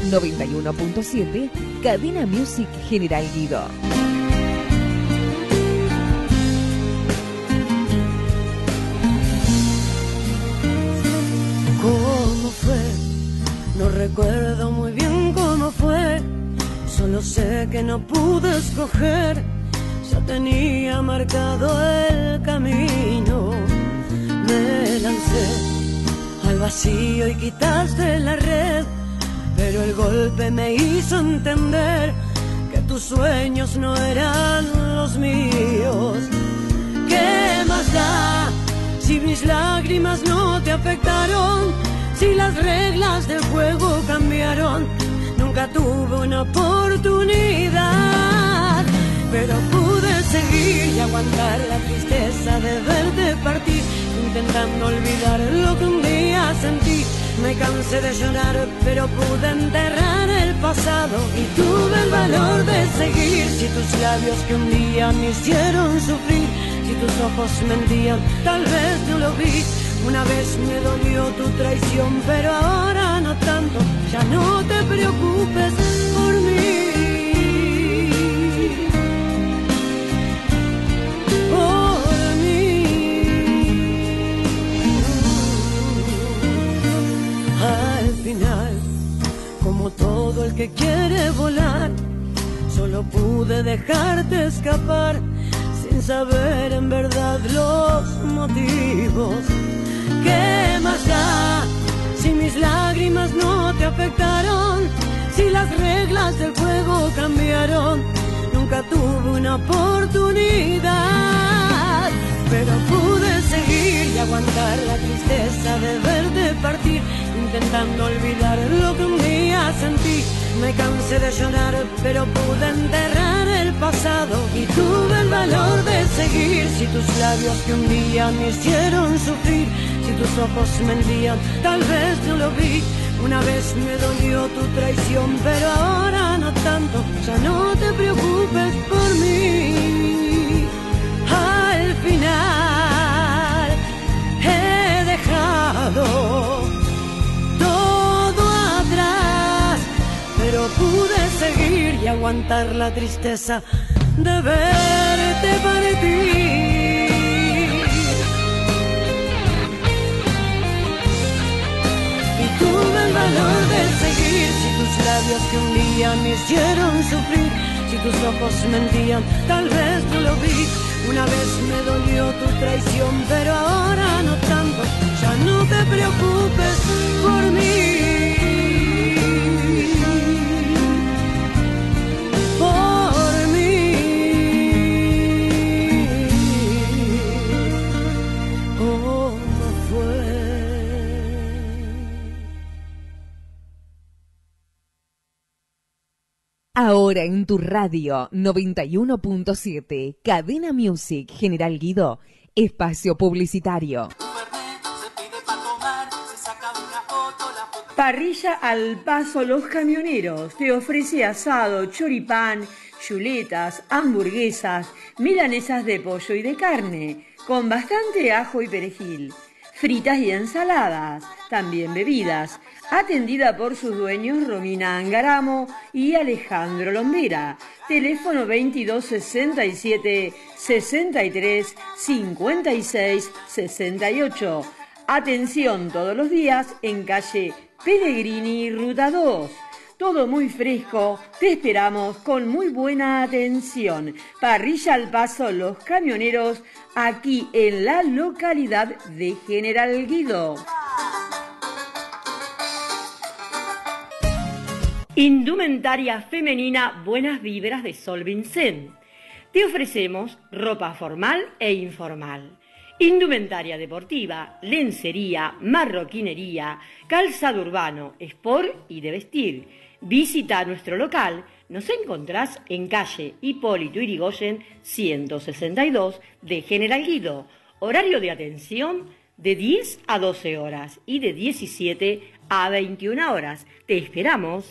91.7, Cadena Music General Guido. ¿Cómo fue? No recuerdo muy bien cómo fue. Solo sé que no pude escoger. Ya tenía marcado el camino. Me lancé al vacío y quitaste la red, pero el golpe me hizo entender que tus sueños no eran los míos. ¿Qué más da si mis lágrimas no te afectaron? Si las reglas del juego cambiaron. Nunca tuve una oportunidad, pero pude seguir y aguantar la tristeza de verte partir, intentando olvidar lo que un día sentí. Me cansé de llorar, pero pude enterrar el pasado y tuve el valor de seguir. Si tus labios que un día me hicieron sufrir, si tus ojos mentían, tal vez no lo vi. Una vez me dolió tu traición, pero ahora no tanto. Ya no te preocupes por mí. Como todo el que quiere volar, solo pude dejarte escapar sin saber en verdad los motivos. ¿Qué más da si mis lágrimas no te afectaron? Si las reglas del juego cambiaron. Nunca tuve una oportunidad, pero pude seguir y aguantar la tristeza de verte partir, intentando olvidar lo que un día sentí. Me cansé de llorar, pero pude enterrar el pasado y tuve el valor de seguir. Si tus labios que un día me hicieron sufrir, si tus ojos mentían, tal vez no lo vi. Una vez me dolió tu traición, pero ahora no tanto. Ya no te preocupes por mí. Al final he dejado pero pude seguir y aguantar la tristeza de verte partir. Y tuve el valor de seguir. Si tus labios que un día me hicieron sufrir, si tus ojos mentían, tal vez no lo vi. Una vez me dolió tu traición, pero ahora no tanto. Ya no te preocupes por mí. Ahora en tu radio 91.7, Cadena Music General Guido, espacio publicitario. Parrilla Al Paso Los Camioneros te ofrece asado, choripán, chuletas, hamburguesas, milanesas de pollo y de carne, con bastante ajo y perejil, fritas y ensaladas, también bebidas. Atendida por sus dueños Romina Angaramo y Alejandro Lombera. Teléfono 2267 63 56 68. Atención todos los días en calle Pellegrini, Ruta 2. Todo muy fresco, te esperamos con muy buena atención. Parrilla Al Paso Los Camioneros, aquí en la localidad de General Guido. Indumentaria femenina Buenas Vibras de Sol Vincent. Te ofrecemos ropa formal e informal, indumentaria deportiva, lencería, marroquinería, calzado urbano, sport y de vestir. Visita nuestro local, nos encontrás en calle Hipólito Yrigoyen 162 de General Guido. Horario de atención de 10 a 12 horas y de 17 a 21 horas. Te esperamos.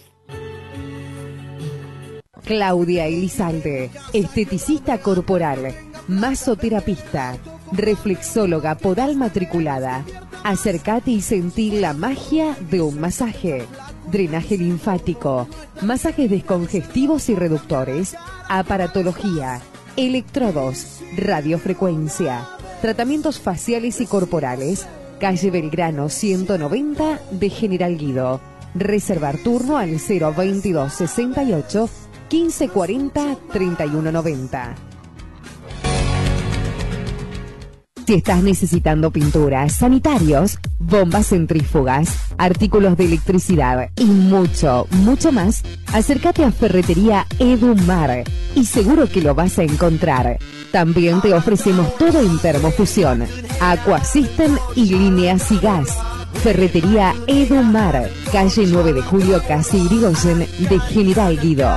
Claudia Elizalde, esteticista corporal, masoterapista, reflexóloga podal matriculada. Acércate y sentí la magia de un masaje. drenaje linfático, masajes descongestivos y reductores, aparatología, electrodos, radiofrecuencia, tratamientos faciales y corporales, calle Belgrano 190 de General Guido. Reservar turno al 022 68 1540 3190. Si estás necesitando pinturas, sanitarios, bombas centrífugas, artículos de electricidad y mucho, mucho más, acércate a Ferretería Edumar y seguro que lo vas a encontrar. También te ofrecemos todo en termofusión, Aqua System y líneas y gas. Ferretería Edumar, calle 9 de Julio, Casi Irigoyen de General Guido.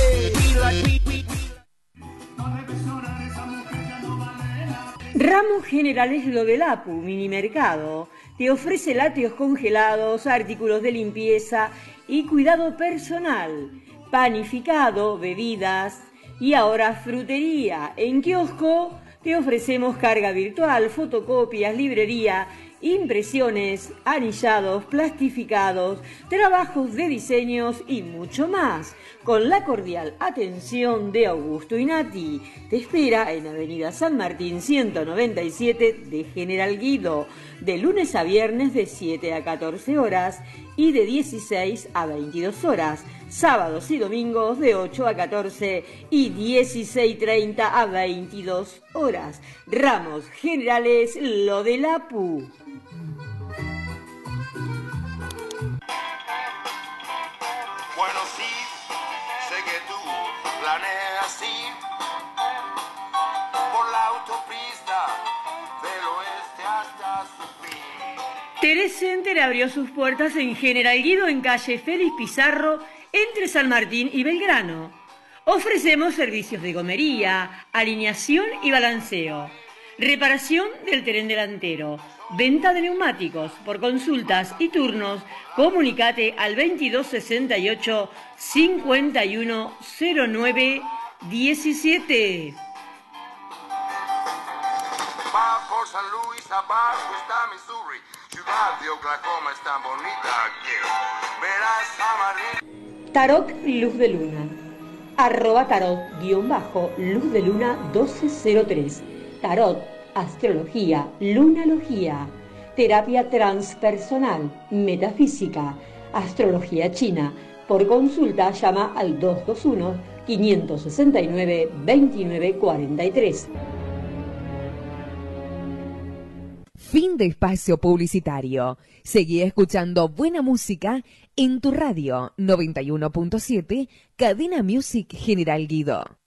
Ramos Generales Lo del Apu, mini mercado, te ofrece lácteos congelados, artículos de limpieza y cuidado personal, panificado, bebidas y ahora frutería. En kiosco te ofrecemos carga virtual, fotocopias, librería, impresiones, anillados, plastificados, trabajos de diseños y mucho más. Con la cordial atención de Augusto Inati. Te espera en Avenida San Martín 197 de General Guido, de lunes a viernes de 7 a 14 horas y de 16 a 22 horas. Sábados y domingos de 8 a 14 y 16:30 a 22 horas. Ramos Generales Lo del Apu. Bueno, sí, sé que tú planeas ir por la autopista del oeste hasta su fin. Telecenter abrió sus puertas en General Guido, en calle Félix Pizarro, entre San Martín y Belgrano. Ofrecemos servicios de gomería, alineación y balanceo, reparación del tren delantero, venta de neumáticos. Por consultas y turnos, comunicate al 2268 5109 17. Va por San Luis, abajo está Missouri, ciudad de Oklahoma es tan bonita que verás a Marín. Tarot Luz de Luna. @tarot_luz de luna 1203. Tarot, astrología, lunalogía, terapia transpersonal, metafísica, astrología china. Por consulta llama al 221-569-2943. Fin de espacio publicitario. Seguí escuchando buena música en tu radio 91.7, Cadena Music General Guido.